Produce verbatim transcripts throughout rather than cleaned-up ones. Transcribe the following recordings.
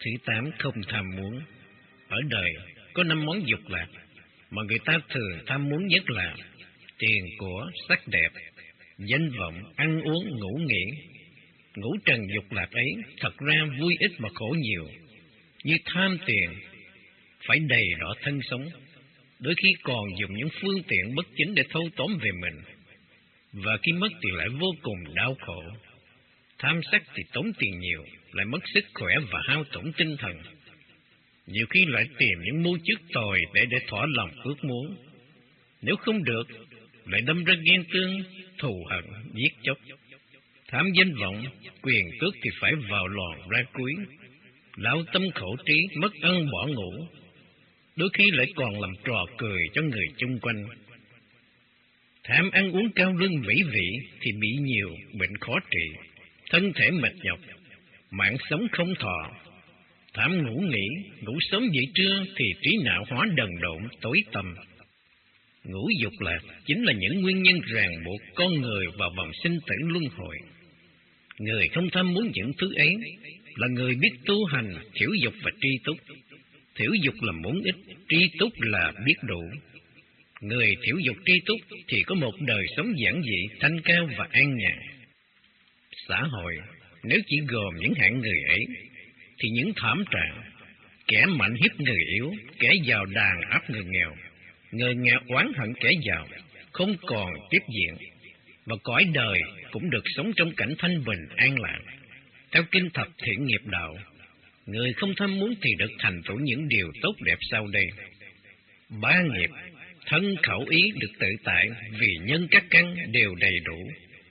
Thứ tám, không tham muốn. Ở đời có năm món dục lạc mà người ta thường tham muốn nhất là tiền của, sắc đẹp, danh vọng, ăn uống, ngủ nghỉ. Ngũ trần dục lạc ấy thật ra vui ít mà khổ nhiều. Như tham tiền, phải đầy đỏ thân sống, đôi khi còn dùng những phương tiện bất chính để thâu tóm về mình, và khi mất thì lại vô cùng đau khổ. Tham sắc thì tốn tiền nhiều, lại mất sức khỏe và hao tổn tinh thần. Nhiều khi lại tìm những mưu chức tồi để để thỏa lòng ước muốn. Nếu không được, lại đâm ra ghen tương, thù hận, giết chóc. Tham danh vọng, quyền tước thì phải vào lòn ra cuối, lão tâm khổ trí, mất ăn bỏ ngủ. Đôi khi lại còn làm trò cười cho người chung quanh. Tham ăn uống cao lương vĩ vị thì bị nhiều bệnh khó trị, thân thể mệt nhọc, mạng sống không thọ. Tham ngủ nghỉ, ngủ sớm dậy trưa thì trí não hóa đần độn, tối tăm. Ngũ dục lạc chính là những nguyên nhân ràng buộc con người vào vòng sinh tử luân hồi. Người không tham muốn những thứ ấy là người biết tu hành, thiểu dục và tri túc. Thiểu dục là muốn ít, tri túc là biết đủ. Người thiểu dục tri túc thì có một đời sống giản dị, thanh cao và an nhàn. Xã hội nếu chỉ gồm những hạng người ấy thì những thảm trạng kẻ mạnh hiếp người yếu, kẻ giàu đàn áp người nghèo, người nghèo oán hận kẻ giàu không còn tiếp diễn, và cõi đời cũng được sống trong cảnh thanh bình an lạc. Theo kinh Thập Thiện Nghiệp Đạo, người không tham muốn thì được thành tựu những điều tốt đẹp sau đây. Ba nghiệp, thân khẩu ý được tự tại vì nhân các căn đều đầy đủ.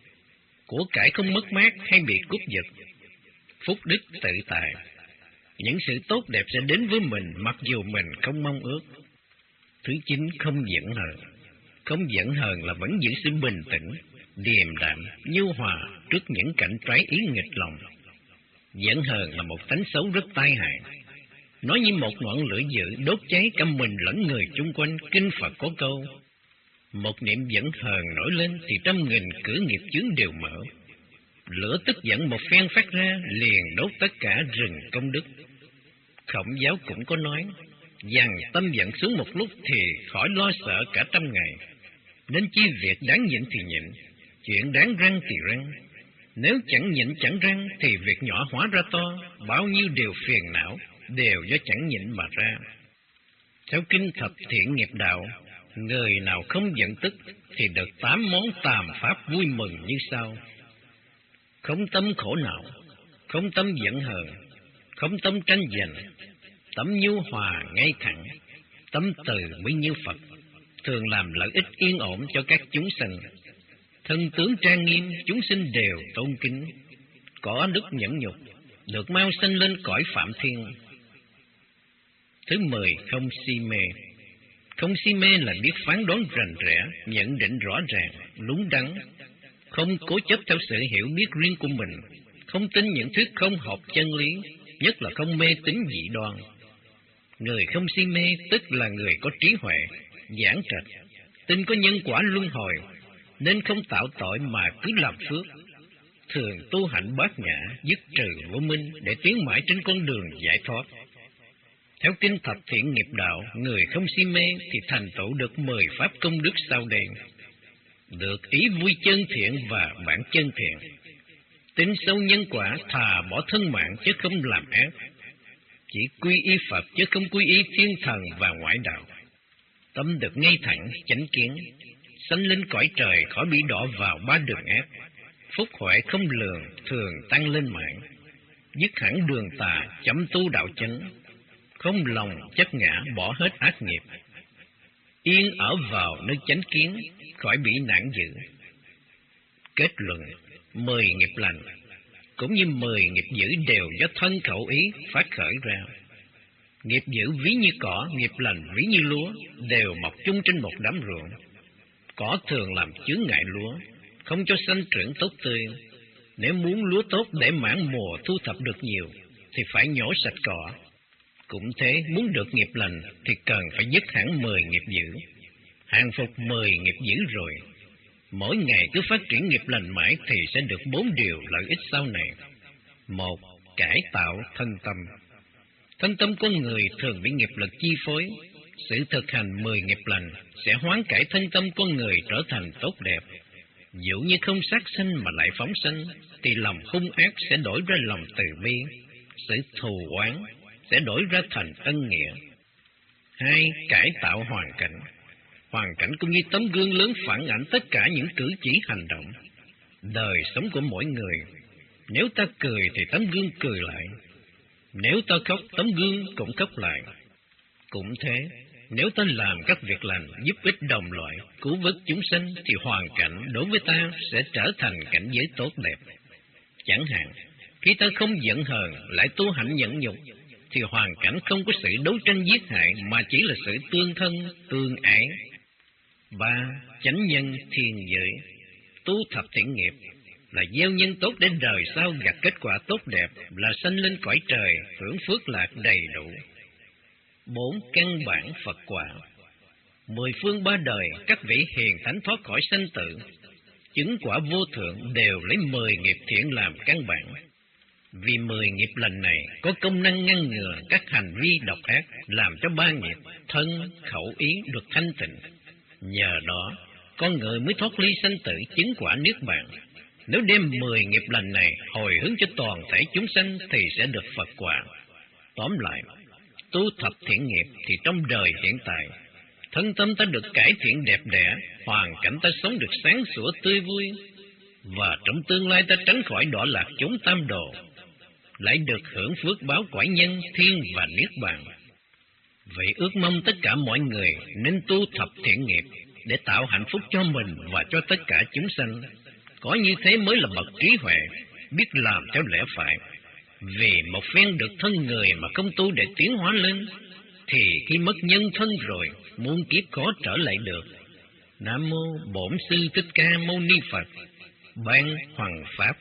Của cải không mất mát hay bị cướp giật. Phúc đức tự tại. Những sự tốt đẹp sẽ đến với mình mặc dù mình không mong ước. Thứ chín, không giận hờn. Không giận hờn là vẫn giữ sự bình tĩnh, điềm đạm, nhu hòa trước những cảnh trái ý nghịch lòng. Giận hờn là một tánh xấu rất tai hại. Nó như một ngọn lửa dữ đốt cháy cả mình lẫn người chung quanh. Kinh Phật có câu: một niệm giận hờn nổi lên thì trăm nghìn cửa nghiệp chướng đều mở. Lửa tức giận một phen phát ra liền đốt tất cả rừng công đức. Khổng Giáo cũng có nói: dằn tâm giận xuống một lúc thì khỏi lo sợ cả trăm ngày. Nên chi việc đáng nhịn thì nhịn, chuyện đáng răng thì răng. Nếu chẳng nhịn chẳng răng thì việc nhỏ hóa ra to, bao nhiêu điều phiền não đều do chẳng nhịn mà ra. Theo kinh Thập Thiện Nghiệp Đạo, người nào không giận tức thì được tám món tàm pháp vui mừng như sau: không tâm khổ não, không tâm giận hờn, không tâm tranh giành, tâm nhu hòa ngay thẳng, tâm từ mới như Phật, thường làm lợi ích yên ổn cho các chúng sinh. Thân tướng trang nghiêm, chúng sinh đều tôn kính, có đức nhẫn nhục, được mau sanh lên cõi Phạm Thiên. Thứ mười, không si mê. Không si mê là biết phán đoán rành rẽ, nhận định rõ ràng, đúng đắn, không cố chấp theo sự hiểu biết riêng của mình, không tin những thuyết không hợp chân lý, nhất là không mê tín dị đoan. Người không si mê tức là người có trí huệ, giảng trạch, tin có nhân quả luân hồi, nên không tạo tội mà cứ làm phước, thường tu hạnh bát nhã, dứt trừ vô minh để tiến mãi trên con đường giải thoát. Theo kinh Thập Thiện Nghiệp Đạo, người không si mê thì thành tựu được mười pháp công đức sau đây: được ý vui chân thiện và bản chân thiện, tin sâu nhân quả, thà bỏ thân mạng chứ không làm ác, chỉ quy y Phật chứ không quy y thiên thần và ngoại đạo, tâm được ngay thẳng, chánh kiến, sanh lên cõi trời khỏi bị đọa vào ba đường ác, phúc huệ không lường, thường tăng lên mãi, dứt hẳn đường tà, chấm tu đạo chánh, không lòng chấp ngã, bỏ hết ác nghiệp, yên ở vào nơi chánh kiến, khỏi bị nạn dữ. Kết luận, mười nghiệp lành cũng như mười nghiệp dữ đều do thân khẩu ý phát khởi ra. Nghiệp dữ ví như cỏ, nghiệp lành ví như lúa, đều mọc chung trên một đám ruộng. Cỏ thường làm chướng ngại lúa, không cho sanh trưởng tốt tươi. Nếu muốn lúa tốt để mãn mùa thu thập được nhiều, thì phải nhổ sạch cỏ. Cũng thế, muốn được nghiệp lành thì cần phải dứt hẳn mười nghiệp dữ. Hàng phục mười nghiệp dữ rồi, mỗi ngày cứ phát triển nghiệp lành mãi thì sẽ được bốn điều lợi ích sau này. Một, cải tạo thân tâm. Thân tâm con người thường bị nghiệp lực chi phối. Sự thực hành mười nghiệp lành sẽ hoán cải thân tâm con người trở thành tốt đẹp. Dẫu như không sát sanh mà lại phóng sanh, thì lòng hung ác sẽ đổi ra lòng từ bi, sự thù oán sẽ đổi ra thành ân nghĩa. Hai, cải tạo hoàn cảnh. Hoàn cảnh cũng như tấm gương lớn phản ảnh tất cả những cử chỉ hành động. Đời sống của mỗi người, nếu ta cười thì tấm gương cười lại, nếu ta khóc tấm gương cũng khóc lại. Cũng thế, nếu ta làm các việc lành giúp ích đồng loại, cứu vớt chúng sinh, thì hoàn cảnh đối với ta sẽ trở thành cảnh giới tốt đẹp. Chẳng hạn, khi ta không giận hờn lại tu hành nhẫn nhục, thì hoàn cảnh không có sự đấu tranh giết hại mà chỉ là sự tương thân, tương ái. Ba, chánh nhân thiên giới. Tu thập thiện nghiệp là gieo nhân tốt để đời sau gặt kết quả tốt đẹp, là sanh lên cõi trời hưởng phước lạc đầy đủ. Bốn, căn bản Phật quả. Mười phương ba đời các vị hiền thánh thoát khỏi sanh tử, chứng quả vô thượng đều lấy mười nghiệp thiện làm căn bản. Vì mười nghiệp lành này có công năng ngăn ngừa các hành vi độc ác, làm cho ba nghiệp thân, khẩu, ý được thanh tịnh. Nhờ đó, con người mới thoát ly sanh tử, chứng quả niết bàn. Nếu đem mười nghiệp lành này hồi hướng cho toàn thể chúng sanh thì sẽ được Phật quả. Tóm lại, tu thập thiện nghiệp thì trong đời hiện tại, thân tâm ta được cải thiện đẹp đẽ, hoàn cảnh ta sống được sáng sủa tươi vui, và trong tương lai ta tránh khỏi đọa lạc chốn tam đồ, lại được hưởng phước báo cõi nhân thiên và niết bàn. Vậy ước mong tất cả mọi người nên tu thập thiện nghiệp để tạo hạnh phúc cho mình và cho tất cả chúng sanh. Có như thế mới là bậc trí huệ, biết làm theo lẽ phải. Vì một phen được thân người mà không tu để tiến hóa lên, thì khi mất nhân thân rồi, muôn kiếp khó trở lại được. Nam mô Bổn Sư Thích Ca Mâu Ni Phật. Ban Hoằng Pháp.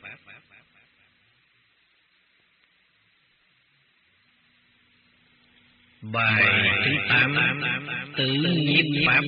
Bài thứ tám, Tự Nhiếp Pháp.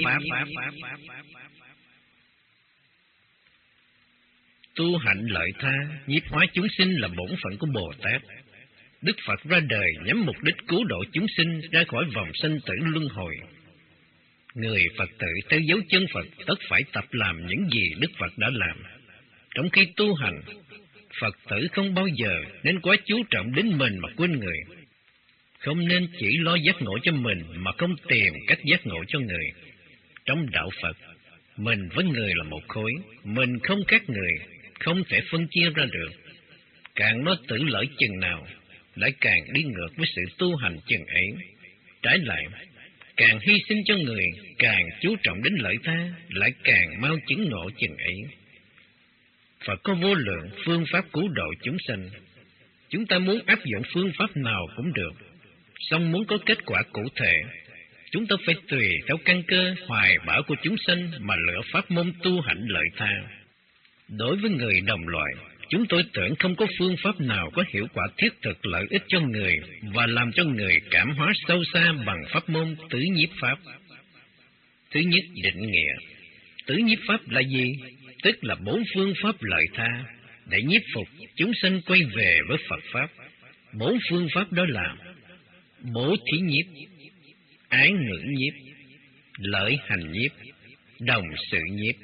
Tu hạnh lợi tha, nhiếp hóa chúng sinh là bổn phận của Bồ Tát. Đức Phật ra đời nhắm mục đích cứu độ chúng sinh ra khỏi vòng sanh tử luân hồi. Người Phật tử theo dấu chân Phật tất phải tập làm những gì Đức Phật đã làm. Trong khi tu hành, Phật tử không bao giờ nên quá chú trọng đến mình mà quên người. Không nên chỉ lo giác ngộ cho mình mà không tìm cách giác ngộ cho người. Trong đạo Phật, mình với người là một khối, mình không khác người, không thể phân chia ra được. Càng nói tự lợi chừng nào, lại càng đi ngược với sự tu hành chừng ấy. Trái lại, càng hy sinh cho người, càng chú trọng đến lợi tha, lại càng mau chứng ngộ chừng ấy. Phật có vô lượng phương pháp cứu độ chúng sanh. Chúng ta muốn áp dụng phương pháp nào cũng được, song muốn có kết quả cụ thể, chúng ta phải tùy theo căn cơ hoài bão của chúng sanh mà lựa pháp môn tu hạnh lợi tha. Đối với người đồng loại, chúng tôi tưởng không có phương pháp nào có hiệu quả thiết thực lợi ích cho người và làm cho người cảm hóa sâu xa bằng pháp môn tứ nhiếp pháp. Thứ nhất, định nghĩa. Tứ nhiếp pháp là gì? Tức là bốn phương pháp lợi tha để nhiếp phục chúng sanh quay về với Phật pháp. Bốn phương pháp đó là bố thí nhiếp, ái ngữ nhiếp, lợi hành nhiếp, đồng sự nhiếp.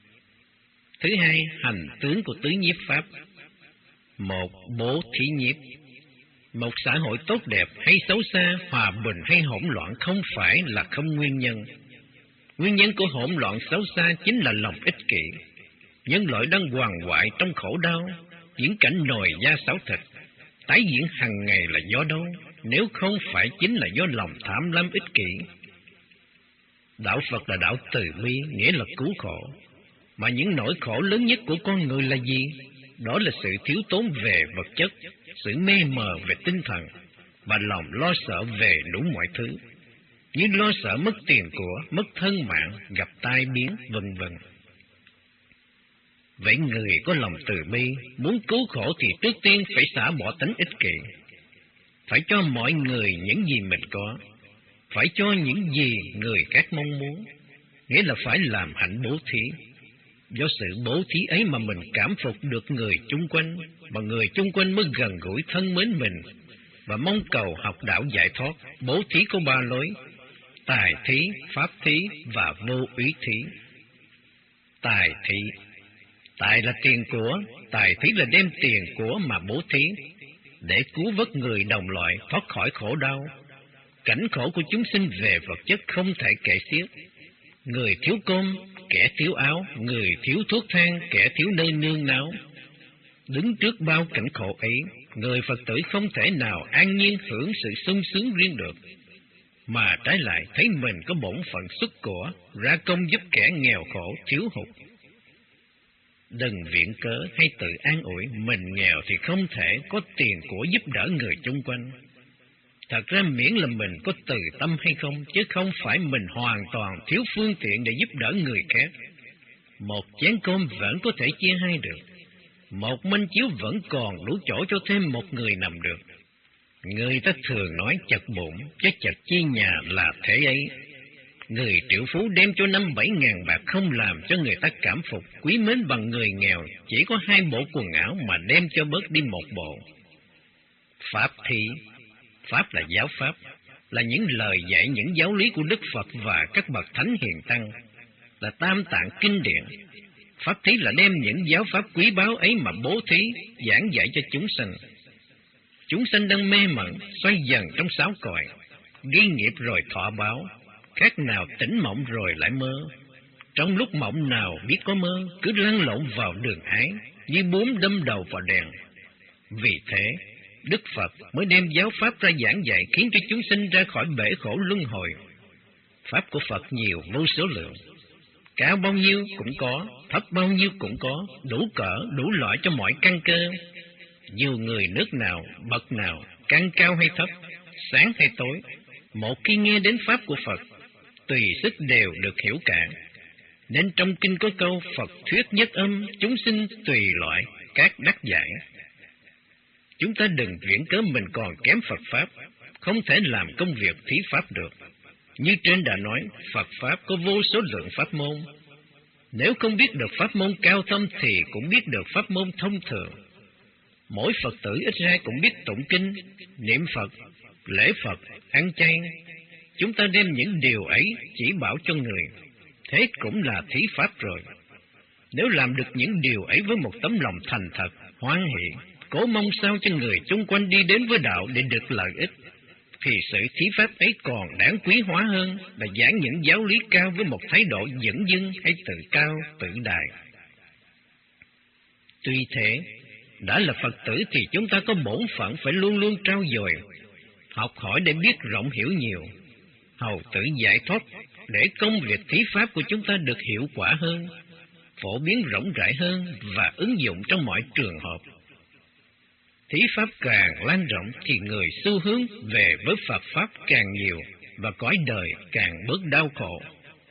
Thứ hai, hành tướng của tứ nhiếp pháp. Một, bố thí nhiếp. Một xã hội tốt đẹp hay xấu xa, hòa bình hay hỗn loạn không phải là không nguyên nhân. Nguyên nhân của hỗn loạn xấu xa chính là lòng ích kỷ. Nhân loại đang hoàng hoại trong khổ đau, diễn cảnh nồi da sáo thịt, tái diễn hàng ngày là do đâu, nếu không phải chính là do lòng tham lam ích kỷ. Đạo Phật là đạo từ bi, nghĩa là cứu khổ. Mà những nỗi khổ lớn nhất của con người là gì? Đó là sự thiếu tốn về vật chất, sự mê mờ về tinh thần, và lòng lo sợ về đủ mọi thứ, như lo sợ mất tiền của, mất thân mạng, gặp tai biến, vân vân. Vậy người có lòng từ bi, muốn cứu khổ thì trước tiên phải xả bỏ tính ích kỷ. Phải cho mọi người những gì mình có, phải cho những gì người khác mong muốn, nghĩa là phải làm hạnh bố thí. Do sự bố thí ấy mà mình cảm phục được người chung quanh, và người chung quanh mới gần gũi thân mến mình, và mong cầu học đạo giải thoát. Bố thí có ba lối: tài thí, pháp thí và vô úy thí. Tài thí, tài là tiền của, tài thí là đem tiền của mà bố thí để cứu vớt người đồng loại thoát khỏi khổ đau. Cảnh khổ của chúng sinh về vật chất không thể kể xiết. Người thiếu cơm, kẻ thiếu áo, người thiếu thuốc thang, kẻ thiếu nơi nương náu. Đứng trước bao cảnh khổ ấy, người Phật tử không thể nào an nhiên hưởng sự sung sướng riêng được, mà trái lại thấy mình có bổn phận xuất của, ra công giúp kẻ nghèo khổ, thiếu hụt. Đừng viện cớ hay tự an ủi mình nghèo thì không thể có tiền của giúp đỡ người chung quanh. Thật ra miễn là mình có từ tâm hay không, chứ không phải mình hoàn toàn thiếu phương tiện để giúp đỡ người khác. Một chén cơm vẫn có thể chia hai được, một manh chiếu vẫn còn đủ chỗ cho thêm một người nằm được. Người ta thường nói chật bụng, chứ chật chi nhà là thế ấy. Người triệu phú đem cho năm bảy ngàn bạc không làm cho người ta cảm phục, quý mến bằng người nghèo chỉ có hai bộ quần áo mà đem cho bớt đi một bộ. Pháp thí, pháp là giáo pháp, là những lời dạy những giáo lý của Đức Phật và các bậc thánh hiền tăng, là tam tạng kinh điển. Pháp thí là đem những giáo pháp quý báu ấy mà bố thí, giảng dạy cho chúng sanh. Chúng sanh đang mê mẩn, xoay dần trong sáu cõi, ghi nghiệp rồi thọ báo, khác nào tỉnh mộng rồi lại mơ. Trong lúc mộng nào biết có mơ, cứ lăn lộn vào đường ái, như bướm đâm đầu vào đèn. Vì thế, Đức Phật mới đem giáo pháp ra giảng dạy, khiến cho chúng sinh ra khỏi bể khổ luân hồi. Pháp của Phật nhiều vô số lượng, cao bao nhiêu cũng có, thấp bao nhiêu cũng có, đủ cỡ, đủ loại cho mọi căn cơ. Dù người nước nào, bậc nào, căn cao hay thấp, sáng hay tối, một khi nghe đến pháp của Phật, tùy sức đều được hiểu cả. Nên trong kinh có câu Phật thuyết nhất âm, chúng sinh tùy loại, các đắc giải. Chúng ta đừng viễn cớ mình còn kém Phật Pháp, không thể làm công việc thí Pháp được. Như trên đã nói, Phật Pháp có vô số lượng pháp môn. Nếu không biết được pháp môn cao thâm thì cũng biết được pháp môn thông thường. Mỗi Phật tử ít ra cũng biết tụng kinh, niệm Phật, lễ Phật, ăn chay. Chúng ta đem những điều ấy chỉ bảo cho người, thế cũng là thí Pháp rồi. Nếu làm được những điều ấy với một tấm lòng thành thật, hoan hỷ, cố mong sao cho người chung quanh đi đến với đạo để được lợi ích, thì sự thí Pháp ấy còn đáng quý hóa hơn là giảng những giáo lý cao với một thái độ dửng dưng hay tự cao, tự đại. Tuy thế, đã là Phật tử thì chúng ta có bổn phận phải luôn luôn trau dồi, học hỏi để biết rộng hiểu nhiều, hầu tự giải thoát, để công việc thí Pháp của chúng ta được hiệu quả hơn, phổ biến rộng rãi hơn và ứng dụng trong mọi trường hợp. Thí Pháp càng lan rộng thì người xu hướng về với Phật Pháp càng nhiều và cõi đời càng bớt đau khổ.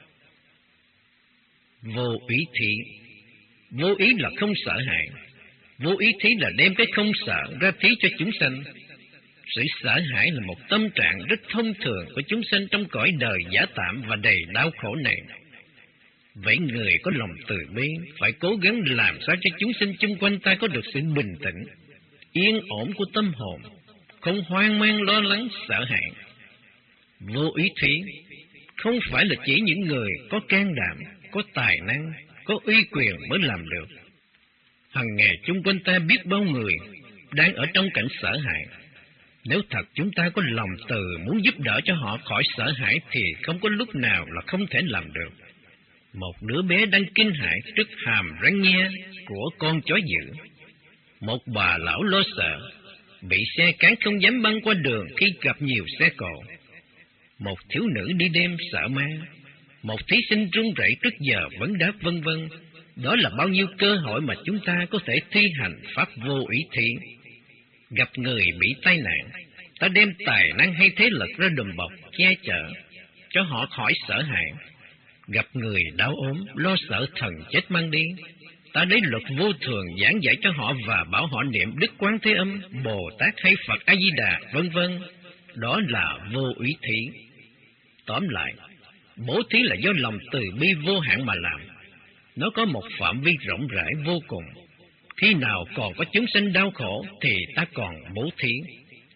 Vô ý thí, vô ý là không sợ hãi, vô ý thí là đem cái không sợ ra thí cho chúng sanh. Sự sợ hãi là một tâm trạng rất thông thường của chúng sanh trong cõi đời giả tạm và đầy đau khổ này. Vậy người có lòng từ bi phải cố gắng làm sao cho chúng sinh chung quanh ta có được sự bình tĩnh, yên ổn của tâm hồn, không hoang mang lo lắng sợ hãi. Vô ý thí không phải là chỉ những người có can đảm, có tài năng, có uy quyền mới làm được. Hằng ngày chung quanh ta biết bao người đang ở trong cảnh sợ hãi. Nếu thật chúng ta có lòng từ muốn giúp đỡ cho họ khỏi sợ hãi thì không có lúc nào là không thể làm được. Một đứa bé đang kinh hãi trước hàm răng nhe của con chó dữ. Một bà lão lo sợ, bị xe cán không dám băng qua đường khi gặp nhiều xe cộ. Một thiếu nữ đi đêm sợ ma. Một thí sinh run rẩy trước giờ vấn đáp vân vân. Đó là bao nhiêu cơ hội mà chúng ta có thể thi hành pháp vô ý thí. Gặp người bị tai nạn, ta đem tài năng hay thế lực ra đùm bọc, che chở, cho họ khỏi sợ hãi. Gặp người đau ốm, lo sợ thần chết mang đi, ta lấy luật vô thường giảng dạy cho họ và bảo họ niệm Đức Quán Thế Âm, Bồ Tát hay Phật A Di Đà, vân vân. Đó là vô ý thí. Tóm lại, bố thí là do lòng từ bi vô hạn mà làm. Nó có một phạm vi rộng rãi vô cùng. Khi nào còn có chúng sinh đau khổ thì ta còn bố thí.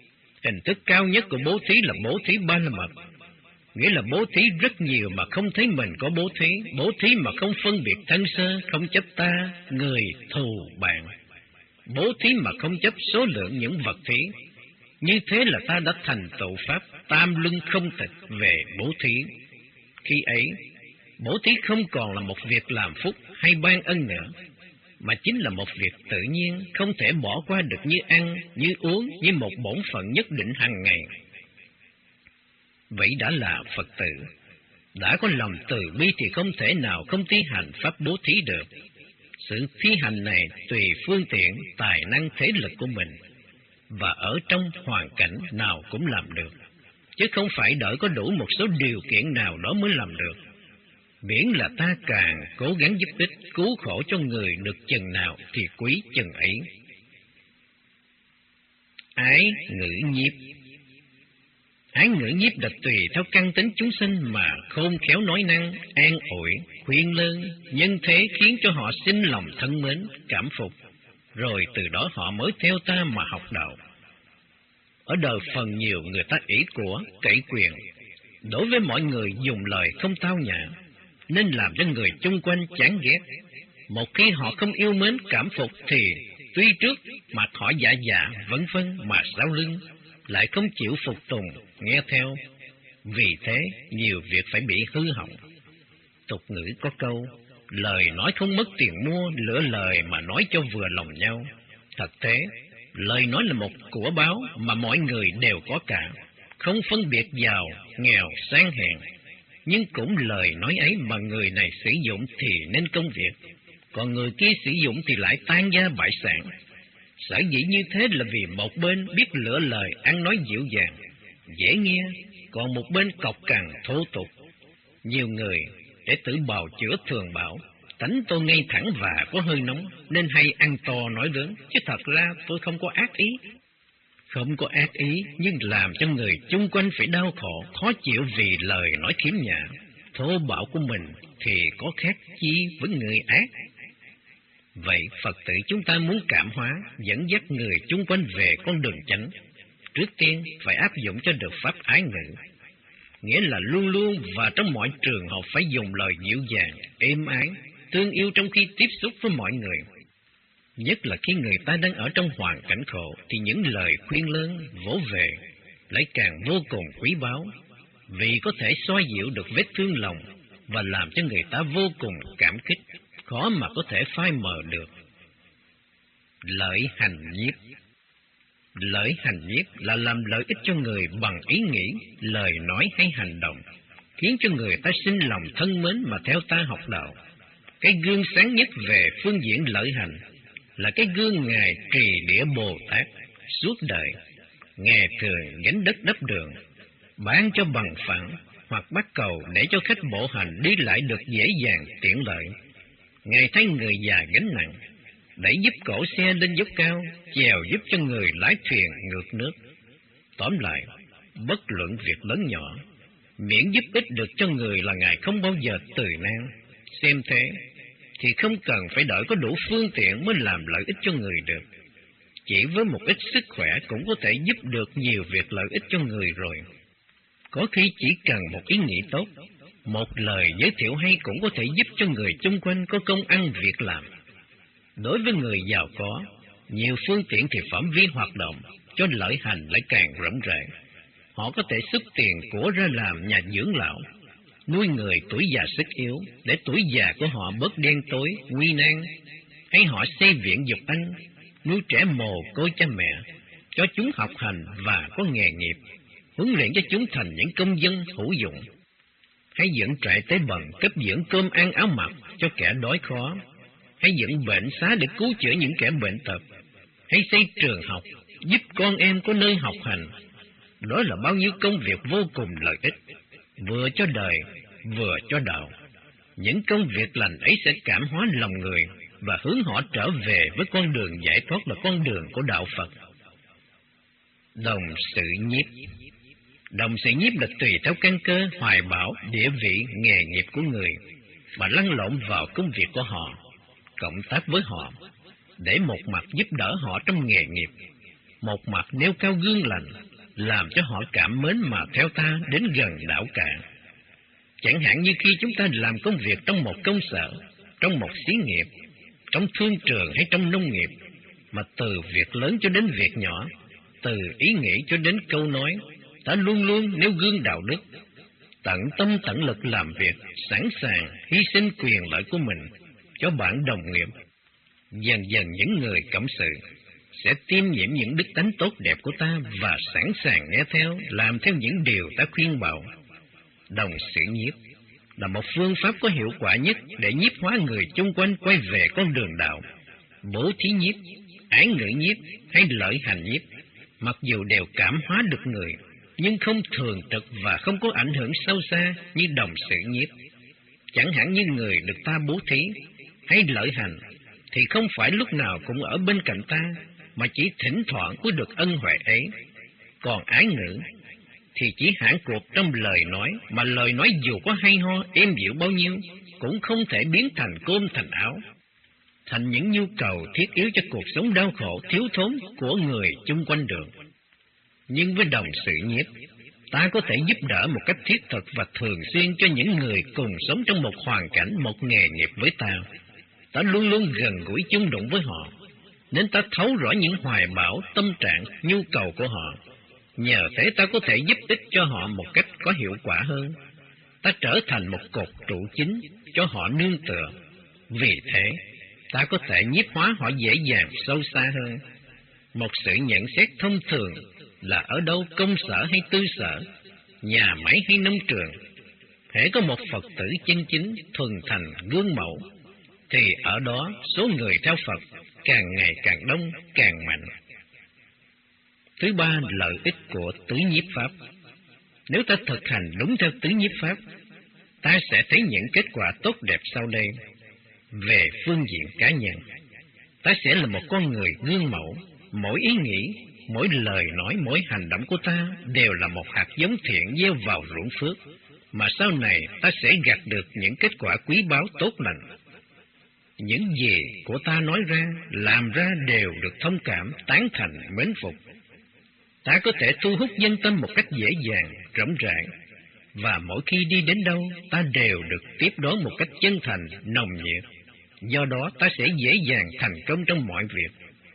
Hình thức cao nhất của bố thí là bố thí ba la mật, nghĩa là bố thí rất nhiều mà không thấy mình có bố thí, bố thí mà không phân biệt thân sơ, không chấp ta, người, thù, bạn, bố thí mà không chấp số lượng những vật thí. Như thế là ta đã thành tựu pháp tam luân không tịch về bố thí. Khi ấy, bố thí không còn là một việc làm phúc hay ban ân nữa, mà chính là một việc tự nhiên, không thể bỏ qua được, như ăn, như uống, như một bổn phận nhất định hàng ngày. Vậy đã là Phật tử, đã có lòng từ bi thì không thể nào không thi hành pháp bố thí được. Sự thi hành này tùy phương tiện, tài năng, thế lực của mình, và ở trong hoàn cảnh nào cũng làm được, chứ không phải đợi có đủ một số điều kiện nào đó mới làm được. Miễn là ta càng cố gắng giúp ích, cứu khổ cho người được chừng nào thì quý chừng ấy. Ái ngữ nhiếp. Ái ngữ nhiếp là tùy theo căn tính chúng sinh mà khôn khéo nói năng, an ủi, khuyên lơn, nhân thế khiến cho họ sinh lòng thân mến, cảm phục, rồi từ đó họ mới theo ta mà học đạo. Ở đời phần nhiều người ta ỷ của, cậy quyền, đối với mọi người dùng lời không tao nhã, nên làm cho người chung quanh chán ghét. Một khi họ không yêu mến cảm phục thì tuy trước mặt họ dạ dạ vân vân, mà sau lưng lại không chịu phục tùng nghe theo. Vì thế nhiều việc phải bị hư hỏng. Tục ngữ có câu, lời nói không mất tiền mua, lựa lời mà nói cho vừa lòng nhau. Thật thế, lời nói là một của báo mà mọi người đều có cả, không phân biệt giàu, nghèo, sang hèn. Nhưng cũng lời nói ấy mà người này sử dụng thì nên công việc, còn người kia sử dụng thì lại tan gia bại sản. Sở dĩ như thế là vì một bên biết lựa lời ăn nói dịu dàng, dễ nghe, còn một bên cọc cằn thô tục. Nhiều người để tự bào chữa thường bảo, tánh tôi ngay thẳng và có hơi nóng, nên hay ăn to nói lớn, chứ thật ra tôi không có ác ý. Không có ác ý, nhưng làm cho người chung quanh phải đau khổ, khó chịu vì lời nói khiếm nhã, thô bạo của mình thì có khác chi với người ác. Vậy Phật tử chúng ta muốn cảm hóa, dẫn dắt người chung quanh về con đường chánh, trước tiên phải áp dụng cho được pháp ái ngữ, nghĩa là luôn luôn và trong mọi trường hợp phải dùng lời dịu dàng, êm ái, thương yêu trong khi tiếp xúc với mọi người. Nhất là khi người ta đang ở trong hoàn cảnh khổ, thì những lời khuyên lơn, vỗ về lại càng vô cùng quý báu, vì có thể xoa dịu được vết thương lòng và làm cho người ta vô cùng cảm kích, khó mà có thể phai mờ được. Lợi hành nhiếp. Lợi hành nhiếp là làm lợi ích cho người bằng ý nghĩ, lời nói hay hành động, khiến cho người ta sinh lòng thân mến mà theo ta học đạo. Cái gương sáng nhất về phương diện lợi hành là cái gương Ngài Trì Địa Bồ Tát suốt đời. Ngài thường gánh đất đắp đường, bán cho bằng phẳng, hoặc bắt cầu để cho khách bộ hành đi lại được dễ dàng tiện lợi. Ngài thấy người già gánh nặng, đẩy giúp cổ xe lên dốc cao, chèo giúp cho người lái thuyền ngược nước. Tóm lại, bất luận việc lớn nhỏ, miễn giúp ích được cho người là Ngài không bao giờ từ nan. Xem thế thì không cần phải đợi có đủ phương tiện mới làm lợi ích cho người được. Chỉ với một ít sức khỏe cũng có thể giúp được nhiều việc lợi ích cho người rồi. Có khi chỉ cần một ý nghĩ tốt, một lời giới thiệu hay cũng có thể giúp cho người chung quanh có công ăn việc làm. Đối với người giàu có, nhiều phương tiện thì phạm vi hoạt động cho lợi hành lại càng rộng rãi. Họ có thể xuất tiền của ra làm nhà dưỡng lão, nuôi người tuổi già sức yếu để tuổi già của họ bớt đen tối, nguy nan, hay họ xây viện dục anh, nuôi trẻ mồ côi cha mẹ, cho chúng học hành và có nghề nghiệp, huấn luyện cho chúng thành những công dân hữu dụng, hay dựng trại tế bần cấp dưỡng cơm ăn áo mặc cho kẻ đói khó, hay dựng bệnh xá để cứu chữa những kẻ bệnh tật, hay xây trường học giúp con em có nơi học hành. Đó là bao nhiêu công việc vô cùng lợi ích, vừa cho đời vừa cho đạo. Những công việc lành ấy sẽ cảm hóa lòng người và hướng họ trở về với con đường giải thoát là con đường của đạo Phật. Đồng sự nhiếp. Đồng sự nhiếp là tùy theo căn cơ, hoài bão, địa vị, nghề nghiệp của người mà lăn lộn vào công việc của họ, cộng tác với họ, để một mặt giúp đỡ họ trong nghề nghiệp, một mặt nêu cao gương lành, làm cho họ cảm mến mà theo ta đến gần đảo cạn. Chẳng hạn như khi chúng ta làm công việc trong một công sở, trong một xí nghiệp, trong thương trường hay trong nông nghiệp, mà từ việc lớn cho đến việc nhỏ, từ ý nghĩ cho đến câu nói, ta luôn luôn nêu gương đạo đức, tận tâm tận lực làm việc, sẵn sàng hy sinh quyền lợi của mình cho bạn đồng nghiệp. Dần dần những người cộng sự sẽ tiêm nhiễm những đức tánh tốt đẹp của ta và sẵn sàng nghe theo, làm theo những điều ta khuyên bảo. Đồng sự nhiếp là một phương pháp có hiệu quả nhất để nhiếp hóa người chung quanh quay về con đường đạo. Bố thí nhiếp, án ngữ nhiếp hay lợi hành nhiếp, mặc dù đều cảm hóa được người, nhưng không thường trực và không có ảnh hưởng sâu xa như đồng sự nhiếp. Chẳng hạn như người được ta bố thí hay lợi hành thì không phải lúc nào cũng ở bên cạnh ta, mà chỉ thỉnh thoảng có được ân huệ ấy. Còn ái ngữ thì chỉ hãng cuộc trong lời nói, mà lời nói dù có hay ho, êm dịu bao nhiêu, cũng không thể biến thành cơm thành áo, thành những nhu cầu thiết yếu cho cuộc sống đau khổ, thiếu thốn của người chung quanh được. Nhưng với đồng sự nhiếp, ta có thể giúp đỡ một cách thiết thực và thường xuyên cho những người cùng sống trong một hoàn cảnh, một nghề nghiệp với ta. Ta luôn luôn gần gũi chung đụng với họ, nên ta thấu rõ những hoài bão, tâm trạng, nhu cầu của họ. Nhờ thế ta có thể giúp ích cho họ một cách có hiệu quả hơn. Ta trở thành một cột trụ chính cho họ nương tựa. Vì thế, ta có thể nhiếp hóa họ dễ dàng sâu xa hơn. Một sự nhận xét thông thường là ở đâu, công sở hay tư sở, nhà máy hay nông trường, hễ có một Phật tử chân chính, thuần thành, gương mẫu, thì ở đó số người theo Phật càng ngày càng đông, càng mạnh. Thứ ba, lợi ích của tứ nhiếp pháp. Nếu ta thực hành đúng theo tứ nhiếp pháp, ta sẽ thấy những kết quả tốt đẹp sau đây. Về phương diện cá nhân, ta sẽ là một con người gương mẫu. Mỗi ý nghĩ, mỗi lời nói, mỗi hành động của ta đều là một hạt giống thiện gieo vào ruộng phước, mà sau này ta sẽ gặt được những kết quả quý báu tốt lành. Những gì của ta nói ra, làm ra đều được thông cảm, tán thành, mến phục. Ta có thể thu hút dân tâm một cách dễ dàng, rộng rãi, và mỗi khi đi đến đâu, ta đều được tiếp đón một cách chân thành, nồng nhiệt. Do đó, ta sẽ dễ dàng thành công trong mọi việc.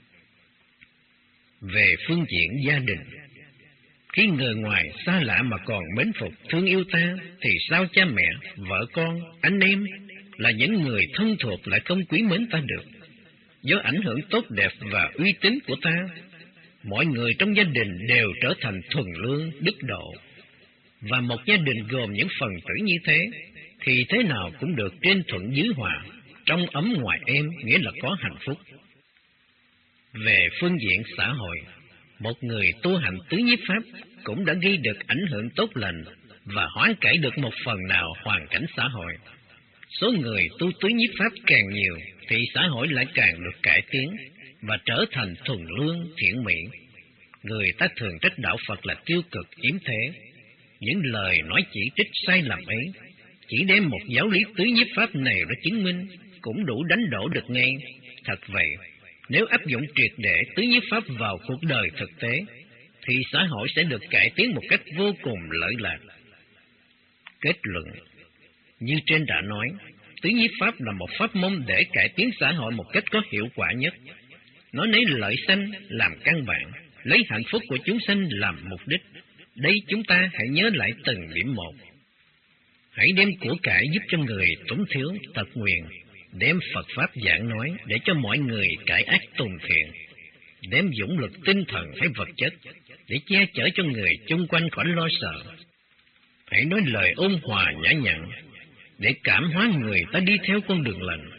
Về phương diện gia đình, khi người ngoài xa lạ mà còn mến phục, thương yêu ta, thì sao cha mẹ, vợ con, anh em là những người thân thuộc lại không quý mến ta được? Do ảnh hưởng tốt đẹp và uy tín của ta, mọi người trong gia đình đều trở thành thuần lương, đức độ. Và một gia đình gồm những phần tử như thế, thì thế nào cũng được trên thuận dưới hòa, trong ấm ngoài êm, nghĩa là có hạnh phúc. Về phương diện xã hội, một người tu hành tứ nhiếp pháp cũng đã ghi được ảnh hưởng tốt lành và hoán cải được một phần nào hoàn cảnh xã hội. Số người tu tứ nhiếp pháp càng nhiều, thì xã hội lại càng được cải tiến và trở thành thuần lương, thiện mỹ. Người ta thường trách đạo Phật là tiêu cực, yếm thế. Những lời nói chỉ trích sai lầm ấy, chỉ đem một giáo lý tứ nhiếp pháp này ra chứng minh, cũng đủ đánh đổ được ngay. Thật vậy, nếu áp dụng triệt để tứ nhiếp pháp vào cuộc đời thực tế, thì xã hội sẽ được cải tiến một cách vô cùng lợi lạc. Kết luận, như trên đã nói, tứ nhiếp pháp là một pháp môn để cải tiến xã hội một cách có hiệu quả nhất. Nó lấy lợi sanh làm căn bản, lấy hạnh phúc của chúng sanh làm mục đích. Đây chúng ta hãy nhớ lại từng điểm một. Hãy đem của cải giúp cho người túng thiếu, tật nguyền, đem Phật Pháp giảng nói để cho mọi người cải ác tùng thiện, đem dũng lực tinh thần hay vật chất để che chở cho người chung quanh khỏi lo sợ. Hãy nói lời ôn hòa nhã nhặn để cảm hóa người ta đi theo con đường lành.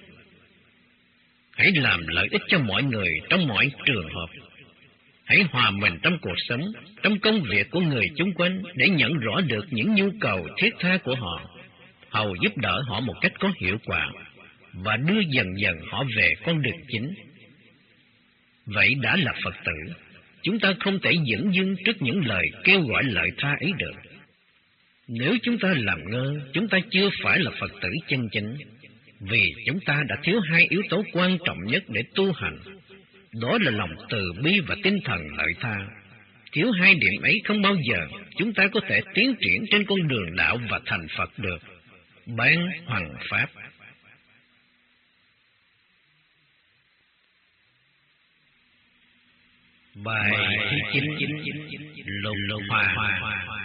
Hãy làm lợi ích cho mọi người trong mọi trường hợp. Hãy hòa mình trong cuộc sống, trong công việc của người chung quanh để nhận rõ được những nhu cầu thiết tha của họ, hầu giúp đỡ họ một cách có hiệu quả và đưa dần dần họ về con đường chính. Vậy đã là Phật tử, chúng ta không thể dửng dưng trước những lời kêu gọi lợi tha ấy được. Nếu chúng ta làm ngơ, chúng ta chưa phải là Phật tử chân chính, vì chúng ta đã thiếu hai yếu tố quan trọng nhất để tu hành. Đó là lòng từ bi và tinh thần lợi tha. Thiếu hai điểm ấy không bao giờ chúng ta có thể tiến triển trên con đường đạo và thành Phật được. Bán hoằng pháp. Bài thứ chín, lục hòa.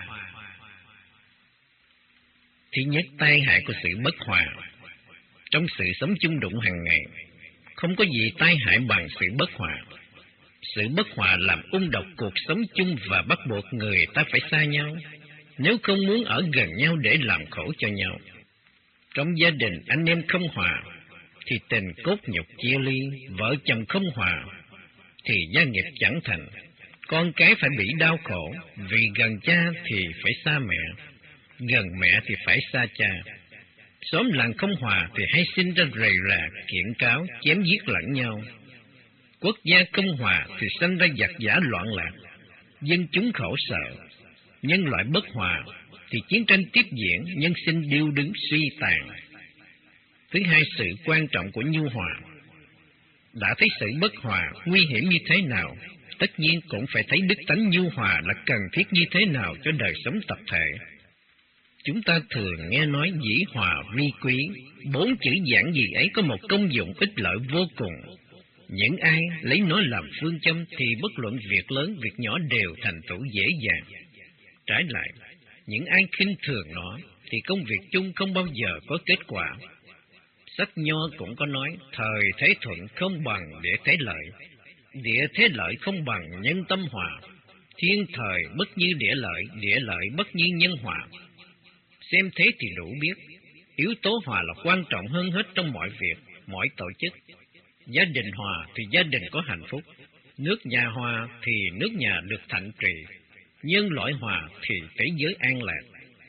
Thứ nhất, tai hại của sự bất hòa. Trong sự sống chung đụng hàng ngày, không có gì tai hại bằng sự bất hòa. Sự bất hòa làm ung độc cuộc sống chung và bắt buộc người ta phải xa nhau, nếu không muốn ở gần nhau để làm khổ cho nhau. Trong gia đình anh em không hòa, thì tình cốt nhục chia ly. Vợ chồng không hòa, thì gia nghiệp chẳng thành. Con cái phải bị đau khổ, vì gần cha thì phải xa mẹ, gần mẹ thì phải xa cha. Xóm làng không hòa thì hay sinh ra rầy rà, kiện cáo, chém giết lẫn nhau. Quốc gia không hòa thì sanh ra giặc giả loạn lạc, dân chúng khổ sợ. Nhân loại bất hòa thì chiến tranh tiếp diễn, nhân sinh điêu đứng suy tàn. Thứ hai, sự quan trọng của nhu hòa. Đã thấy sự bất hòa nguy hiểm như thế nào, tất nhiên cũng phải thấy đức tánh nhu hòa là cần thiết như thế nào cho đời sống tập thể. Chúng ta thường nghe nói dĩ hòa vi quý, bốn chữ giản dị ấy có một công dụng ích lợi vô cùng. Những ai lấy nó làm phương châm thì bất luận việc lớn, việc nhỏ đều thành tựu dễ dàng. Trái lại, những ai khinh thường nó thì công việc chung không bao giờ có kết quả. Sách Nho cũng có nói, thời thế thuận không bằng địa thế lợi, địa thế lợi không bằng nhân tâm hòa, thiên thời bất như địa lợi, địa lợi bất như nhân hòa. Xem thế thì đủ biết, yếu tố hòa là quan trọng hơn hết trong mọi việc, mọi tổ chức. Gia đình hòa thì gia đình có hạnh phúc, nước nhà hòa thì nước nhà được thạnh trị, nhân loại hòa thì thế giới an lạc.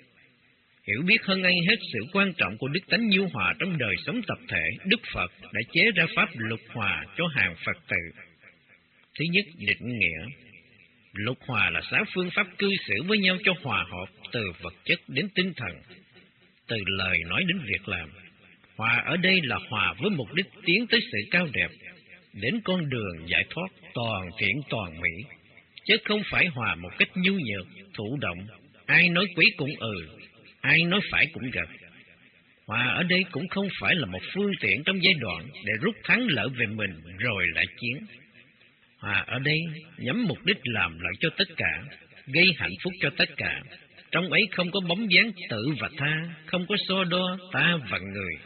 Hiểu biết hơn ai hết sự quan trọng của đức tánh nhu hòa trong đời sống tập thể, Đức Phật đã chế ra pháp lục hòa cho hàng Phật tử. Thứ nhất, định nghĩa. Lục hòa là sáu phương pháp cư xử với nhau cho hòa hợp, từ vật chất đến tinh thần, từ lời nói đến việc làm. Hòa ở đây là hòa với mục đích tiến tới sự cao đẹp, đến con đường giải thoát toàn thiện toàn mỹ, chứ không phải hòa một cách nhu nhược, thụ động, ai nói quý cũng ừ, ai nói phải cũng gật. Hòa ở đây cũng không phải là một phương tiện trong giai đoạn để rút thắng lợi về mình rồi lại chiến. Hòa ở đây nhắm mục đích làm lợi cho tất cả, gây hạnh phúc cho tất cả. Trong ấy không có bóng dáng tự và tha, không có so đo ta và người.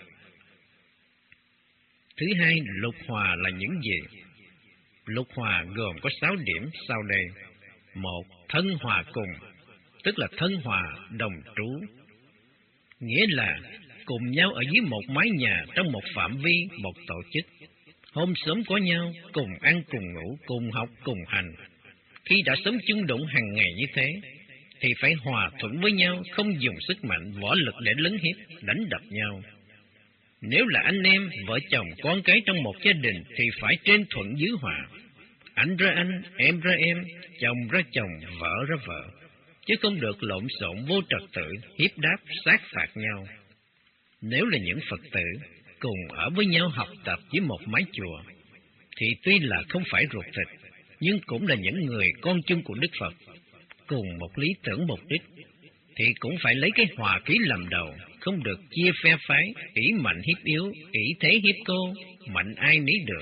Thứ hai, lục hòa là những gì? Lục hòa gồm có sáu điểm sau đây. Một, thân hòa cùng, tức là thân hòa đồng trú. Nghĩa là cùng nhau ở dưới một mái nhà, trong một phạm vi, một tổ chức. Hôm sớm có nhau, cùng ăn cùng ngủ, cùng học cùng hành. Khi đã sống chung đụng hàng ngày như thế, thì phải hòa thuận với nhau, không dùng sức mạnh, võ lực để lấn hiếp, đánh đập nhau. Nếu là anh em, vợ chồng, con cái trong một gia đình thì phải trên thuận dưới hòa. Anh ra anh, em ra em, chồng ra chồng, vợ ra vợ, chứ không được lộn xộn vô trật tự, hiếp đáp, sát phạt nhau. Nếu là những Phật tử cùng ở với nhau học tập với một mái chùa, thì tuy là không phải ruột thịt, nhưng cũng là những người con chung của Đức Phật, cùng một lý tưởng mục đích, thì cũng phải lấy cái hòa khí làm đầu, không được chia phe phái, ỷ mạnh hiếp yếu, ỷ thế hiếp cô, mạnh ai nấy được.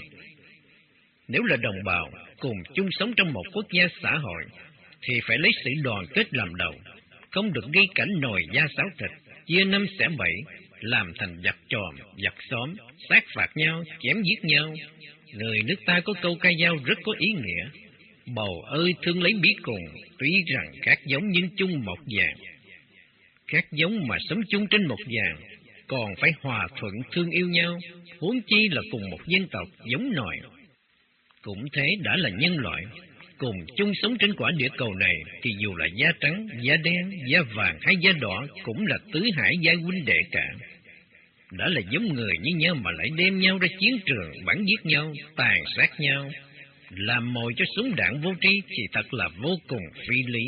Nếu là đồng bào cùng chung sống trong một quốc gia xã hội, thì phải lấy sự đoàn kết làm đầu, không được gây cảnh nồi da sáo thịt, chia năm xẻ bảy, làm thành giặc tròm, giặc xóm, sát phạt nhau, chém giết nhau. Người nước ta có câu ca dao rất có ý nghĩa: bầu ơi thương lấy bí cùng, tuy rằng các giống nhưng chung một dạng. Các giống mà sống chung trên một dạng, còn phải hòa thuận thương yêu nhau, huống chi là cùng một dân tộc giống nòi. Cũng thế, đã là nhân loại, cùng chung sống trên quả địa cầu này, thì dù là da trắng, da đen, da vàng hay da đỏ, cũng là tứ hải gia huynh đệ cả. Đã là giống người như nhau mà lại đem nhau ra chiến trường, bắn giết nhau, tàn sát nhau, làm mồi cho súng đạn vô tri, thì thật là vô cùng phi lý.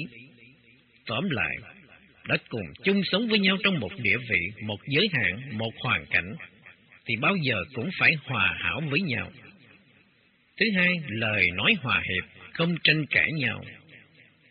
Tóm lại, đã cùng chung sống với nhau trong một địa vị, một giới hạn, một hoàn cảnh, thì bao giờ cũng phải hòa hảo với nhau. Thứ hai, lời nói hòa hiệp, không tranh cãi nhau.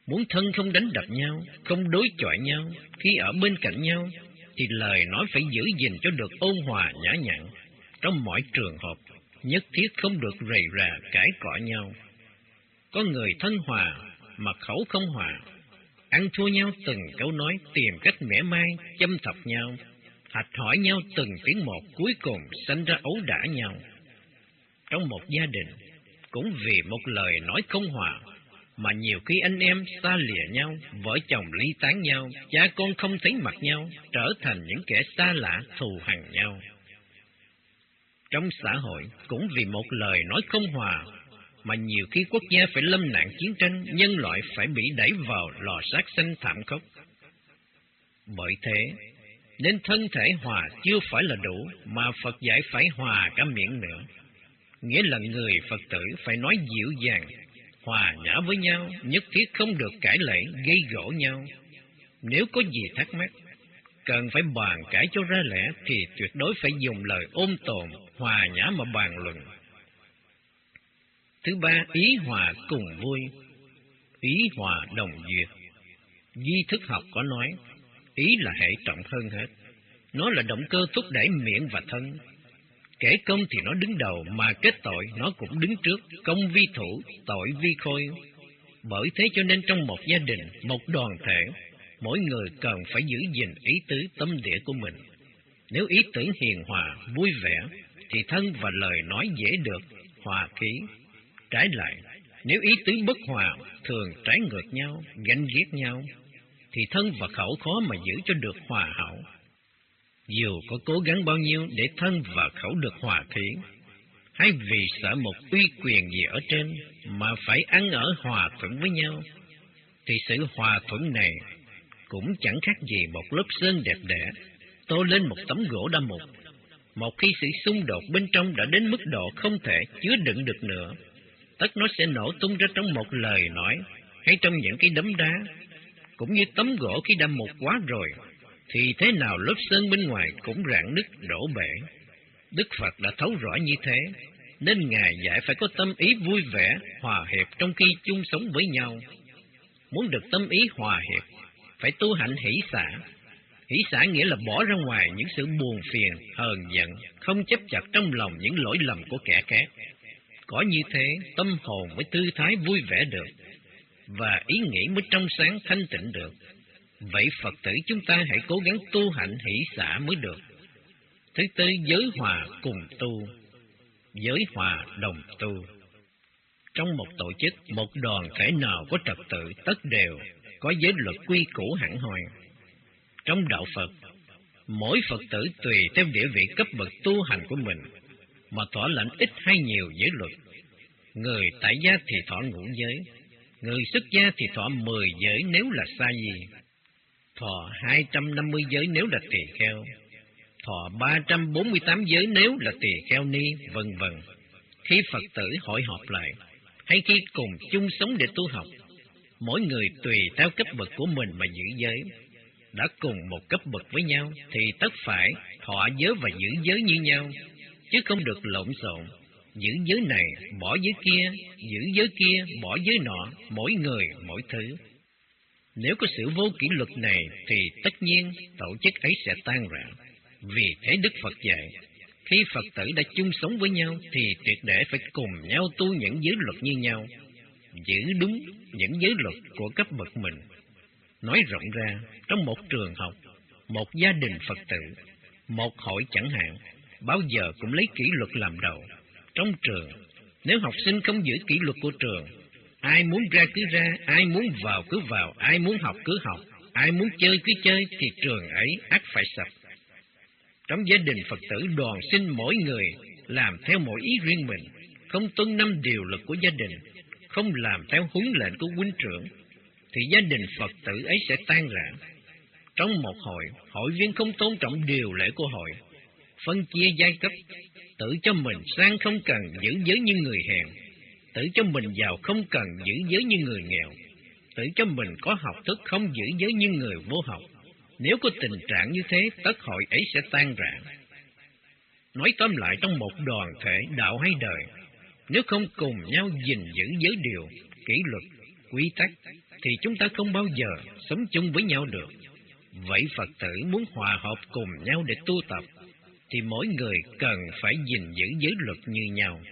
Muốn thân không đánh đập nhau, không đối chọi nhau, khi ở bên cạnh nhau, thì lời nói phải giữ gìn cho được ôn hòa nhã nhặn. Trong mọi trường hợp, nhất thiết không được rầy rà cãi cọ nhau. Có người thân hòa mà khẩu không hòa, ăn thua nhau từng câu nói, tìm cách mỉa mai, châm thọc nhau, hạch hỏi nhau từng tiếng một, cuối cùng sanh ra ấu đả nhau. Trong một gia đình, cũng vì một lời nói không hòa mà nhiều khi anh em xa lìa nhau, vợ chồng ly tán nhau, cha con không thấy mặt nhau, trở thành những kẻ xa lạ thù hằn nhau. Trong xã hội, cũng vì một lời nói không hòa mà nhiều khi quốc gia phải lâm nạn chiến tranh, nhân loại phải bị đẩy vào lò sát sanh thảm khốc. Bởi thế, nên thân thể hòa chưa phải là đủ, mà Phật dạy phải hòa cả miệng nữa. Nghĩa là người Phật tử phải nói dịu dàng, hòa nhã với nhau, nhất thiết không được cãi lẫy, gây gổ nhau. Nếu có gì thắc mắc, cần phải bàn cãi cho ra lẽ, thì tuyệt đối phải dùng lời ôn tồn, hòa nhã mà bàn luận. Thứ ba, ý hòa cùng vui, ý hòa đồng duyệt. Di thức học có nói, ý là hệ trọng hơn hết. Nó là động cơ thúc đẩy miệng và thân. Kẻ công thì nó đứng đầu, mà kết tội nó cũng đứng trước, công vi thủ, tội vi khôi. Bởi thế cho nên trong một gia đình, một đoàn thể, mỗi người cần phải giữ gìn ý tứ tâm địa của mình. Nếu ý tưởng hiền hòa, vui vẻ, thì thân và lời nói dễ được hòa khí. Trái lại, nếu ý tứ bất hòa, thường trái ngược nhau, ganh ghét nhau, thì thân và khẩu khó mà giữ cho được hòa hảo. Dù có cố gắng bao nhiêu để thân và khẩu được hòa khí, hay vì sợ một uy quyền gì ở trên mà phải ăn ở hòa thuận với nhau, thì sự hòa thuận này cũng chẳng khác gì một lớp sơn đẹp đẽ tô lên một tấm gỗ đa mục. Một khi sự xung đột bên trong đã đến mức độ không thể chứa đựng được nữa, tất nó sẽ nổ tung ra trong một lời nói hay trong những cái đấm đá. Cũng như tấm gỗ khi đã mục quá rồi, thì thế nào lớp sơn bên ngoài cũng rạn nứt đổ bể. Đức Phật đã thấu rõ như thế, nên Ngài dạy phải có tâm ý vui vẻ, hòa hiệp trong khi chung sống với nhau. Muốn được tâm ý hòa hiệp, phải tu hạnh hỷ xả. Hỷ xả nghĩa là bỏ ra ngoài những sự buồn phiền, hờn giận, không chấp chặt trong lòng những lỗi lầm của kẻ khác. Có như thế, tâm hồn mới thư thái vui vẻ được, và ý nghĩ mới trong sáng thanh tịnh được. Vậy Phật tử chúng ta hãy cố gắng tu hạnh hỷ xả mới được. Thứ tư, giới hòa cùng tu, giới hòa đồng tu. Trong một tổ chức, một đoàn thể nào có trật tự, tất đều có giới luật quy củ hẳn hoi. Trong đạo Phật, mỗi Phật tử tùy theo địa vị cấp bậc tu hành của mình mà thọ lãnh ít hay nhiều giới luật. Người tại gia thì thọ ngũ giới, người xuất gia thì thọ mười giới nếu là sa di, thọ hai trăm năm mươi giới nếu là tỳ kheo, thọ ba trăm bốn mươi tám giới nếu là tỳ kheo ni, vân vân. Khi Phật tử hội họp lại, hay khi cùng chung sống để tu học, mỗi người tùy theo cấp bậc của mình mà giữ giới. Đã cùng một cấp bậc với nhau thì tất phải thọ giới và giữ giới như nhau, chứ không được lộn xộn. Giữ giới này, bỏ giới kia, giữ giới kia, bỏ giới nọ, mỗi người mỗi thứ. Nếu có sự vô kỷ luật này thì tất nhiên tổ chức ấy sẽ tan rã. Vì thế Đức Phật dạy, khi Phật tử đã chung sống với nhau thì tuyệt để phải cùng nhau tu những giới luật như nhau, giữ đúng những giới luật của cấp bậc mình. Nói rộng ra, trong một trường học, một gia đình Phật tử, một hội chẳng hạn, bao giờ cũng lấy kỷ luật làm đầu. Trong trường, nếu học sinh không giữ kỷ luật của trường, ai muốn ra cứ ra, ai muốn vào cứ vào, ai muốn học cứ học, ai muốn chơi cứ chơi, thì trường ấy ắt phải sập. Trong gia đình Phật tử đoàn sinh, mỗi người làm theo mỗi ý riêng mình, không tuân năm điều luật của gia đình, không làm theo huấn lệnh của huynh trưởng, thì gia đình Phật tử ấy sẽ tan rã. Trong một hội, hội viên không tôn trọng điều lệ của hội, phân chia giai cấp, tự cho mình sang không cần giữ giới như người hèn, tự cho mình giàu không cần giữ giới như người nghèo, tự cho mình có học thức không giữ giới như người vô học. Nếu có tình trạng như thế, tất hội ấy sẽ tan rã. Nói tóm lại, trong một đoàn thể đạo hay đời, nếu không cùng nhau gìn giữ giới điều, kỷ luật, quy tắc, thì chúng ta không bao giờ sống chung với nhau được. Vậy Phật tử muốn hòa hợp cùng nhau để tu tập, thì mỗi người cần phải gìn giữ giới luật như nhau.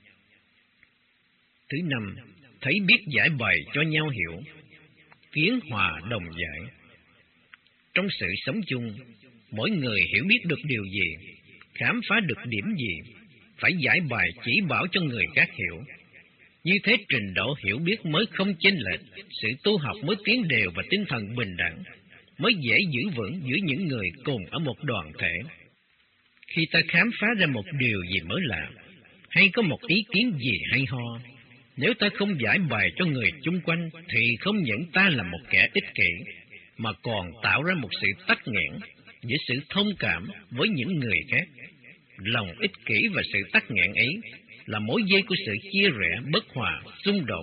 Thứ năm, thấy biết giải bày cho nhau hiểu, kiến hòa đồng giải. Trong sự sống chung, mỗi người hiểu biết được điều gì, khám phá được điểm gì, phải giải bài chỉ bảo cho người khác hiểu. Như thế trình độ hiểu biết mới không chênh lệch, sự tu học mới tiến đều và tinh thần bình đẳng mới dễ giữ vững giữa những người cùng ở một đoàn thể. Khi ta khám phá ra một điều gì mới lạ, hay có một ý kiến gì hay ho, nếu ta không giải bày cho người chung quanh, thì không những ta là một kẻ ích kỷ, mà còn tạo ra một sự tắc nghẽn giữa sự thông cảm với những người khác. Lòng ích kỷ và sự tắc nghẽn ấy là mối dây của sự chia rẽ, bất hòa, xung đột.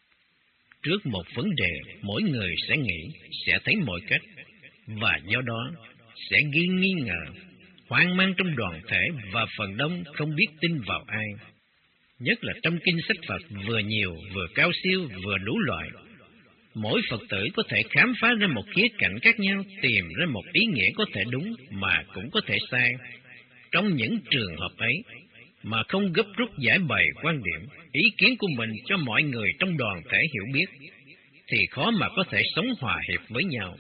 Trước một vấn đề, mỗi người sẽ nghĩ, sẽ thấy mọi cách, và do đó sẽ ghi nghi ngờ, hoang mang trong đoàn thể, và phần đông không biết tin vào ai. Nhất là trong kinh sách Phật vừa nhiều, vừa cao siêu, vừa đủ loại. Mỗi Phật tử có thể khám phá ra một khía cạnh khác nhau, tìm ra một ý nghĩa có thể đúng mà cũng có thể sai. Trong những trường hợp ấy, mà không gấp rút giải bày quan điểm, ý kiến của mình cho mọi người trong đoàn thể hiểu biết, thì khó mà có thể sống hòa hiệp với nhau.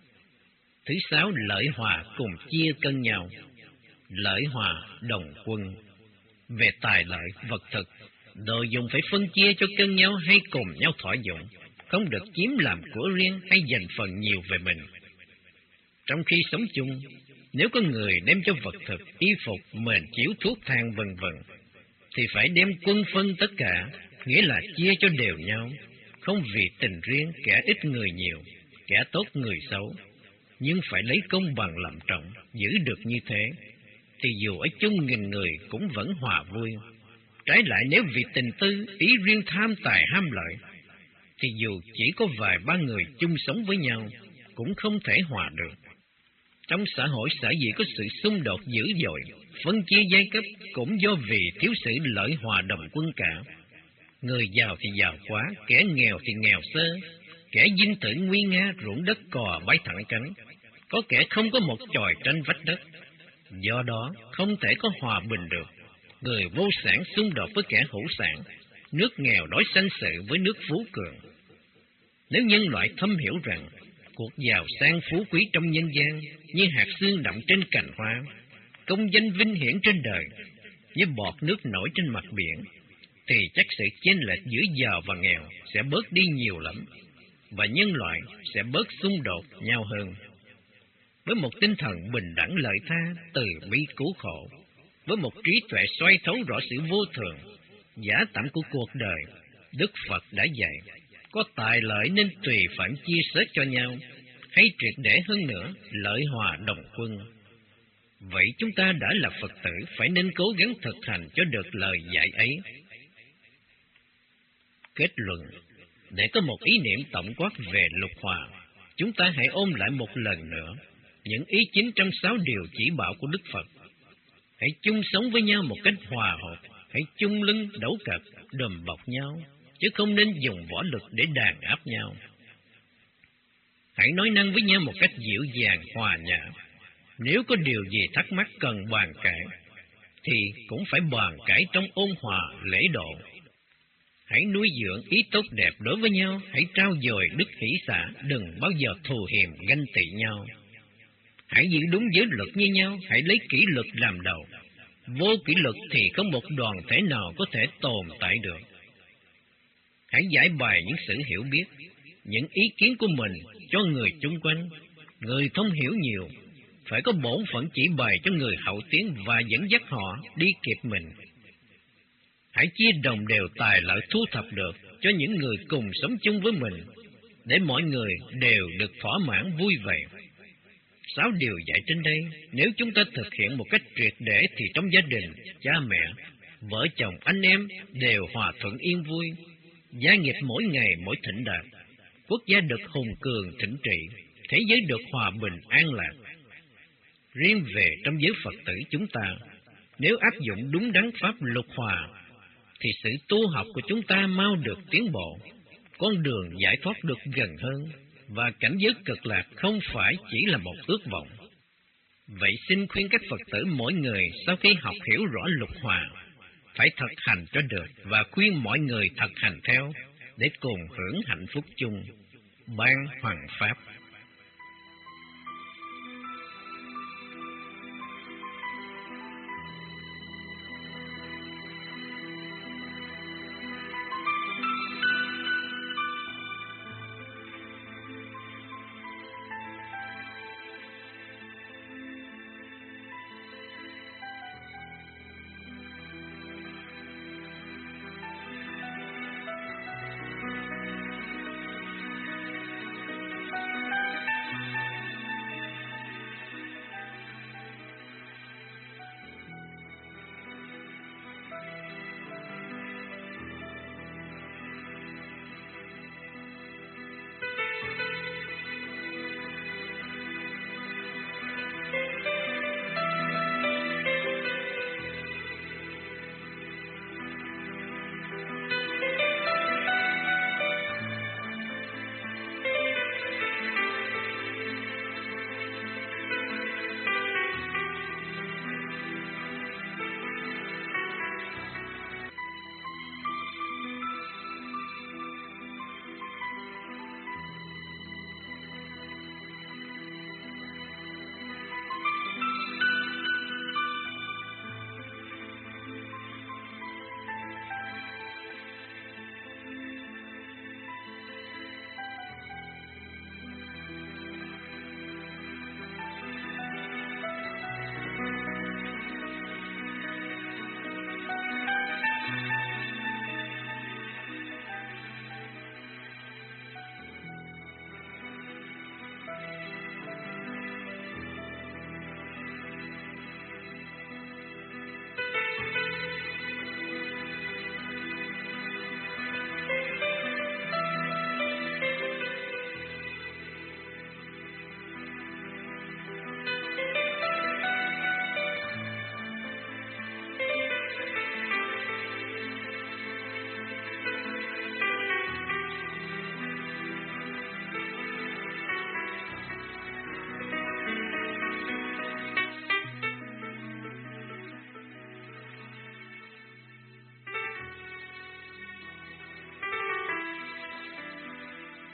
Thứ sáu, lợi hòa cùng chia cân nhau. Lợi hòa đồng quân. Về tài lợi, vật thực, đồ dùng phải phân chia cho cân nhau hay cùng nhau thỏa dụng, không được chiếm làm của riêng hay dành phần nhiều về mình. Trong khi sống chung, nếu có người đem cho vật thực, y phục, mền chiếu, thuốc thang vân vân, thì phải đem quân phân tất cả, nghĩa là chia cho đều nhau, không vì tình riêng, kẻ ít người nhiều, kẻ tốt người xấu, nhưng phải lấy công bằng làm trọng. Giữ được như thế, thì dù ở chung nghìn người cũng vẫn hòa vui. Trái lại, nếu vì tình tư, ý riêng tham tài ham lợi, thì dù chỉ có vài ba người chung sống với nhau, cũng không thể hòa được. Trong xã hội sở dĩ có sự xung đột dữ dội, phân chia giai cấp, cũng do vì thiếu sự lợi hòa đồng quân cả. Người giàu thì giàu quá, kẻ nghèo thì nghèo sơ, kẻ dinh tử nguy nga, ruộng đất cò bay thẳng cánh, có kẻ không có một chòi tranh vách đất. Do đó, không thể có hòa bình được. Người vô sản xung đột với kẻ hữu sản, nước nghèo đối sanh sự với nước phú cường. Nếu nhân loại thâm hiểu rằng cuộc giàu sang phú quý trong nhân gian như hạt sương đậm trên cành hoa, công danh vinh hiển trên đời như bọt nước nổi trên mặt biển, thì chắc sự chênh lệch giữa giàu và nghèo sẽ bớt đi nhiều lắm, và nhân loại sẽ bớt xung đột nhau hơn. Với một tinh thần bình đẳng lợi tha, từ bi cứu khổ, với một trí tuệ xoay thấu rõ sự vô thường, giả tạm của cuộc đời, Đức Phật đã dạy, có tài lợi nên tùy phận chia sớt cho nhau, hay triệt để hơn nữa, lợi hòa đồng quân. Vậy chúng ta đã là Phật tử, phải nên cố gắng thực hành cho được lời dạy ấy. Kết luận, để có một ý niệm tổng quát về lục hòa, chúng ta hãy ôm lại một lần nữa những ý chính trong sáu điều chỉ bảo của Đức Phật. Hãy chung sống với nhau một cách hòa hợp, hãy chung lưng đấu cật, đùm bọc nhau, chứ không nên dùng võ lực để đàn áp nhau. Hãy nói năng với nhau một cách dịu dàng, hòa nhã. Nếu có điều gì thắc mắc cần bàn cãi, thì cũng phải bàn cãi trong ôn hòa, lễ độ. Hãy nuôi dưỡng ý tốt đẹp đối với nhau, hãy trao dồi đức hỷ xả, đừng bao giờ thù hiềm ganh tị nhau. Hãy giữ đúng giới luật như nhau, hãy lấy kỷ luật làm đầu. Vô kỷ luật thì không một đoàn thể nào có thể tồn tại được. Hãy giải bày những sự hiểu biết, những ý kiến của mình cho người chung quanh. Người thông hiểu nhiều, phải có bổn phận chỉ bày cho người hậu tiến và dẫn dắt họ đi kịp mình. Hãy chia đồng đều tài lợi thu thập được cho những người cùng sống chung với mình, để mọi người đều được thỏa mãn vui vẻ. Sáu điều dạy trên đây, nếu chúng ta thực hiện một cách triệt để thì trong gia đình, cha mẹ, vợ chồng, anh em đều hòa thuận yên vui, gia nghiệp mỗi ngày mỗi thịnh đạt, quốc gia được hùng cường thịnh trị, thế giới được hòa bình an lạc. Riêng về trong giới Phật tử chúng ta, nếu áp dụng đúng đắn pháp lục hòa, thì sự tu học của chúng ta mau được tiến bộ. con đường giải thoát được gần hơn, và cảnh giới cực lạc không phải chỉ là một ước vọng. Vậy xin khuyên các Phật tử mỗi người sau khi học hiểu rõ lục hòa, phải thực hành cho được, và khuyên mọi người thực hành theo, để cùng hưởng hạnh phúc chung. Ban Hoằng Pháp.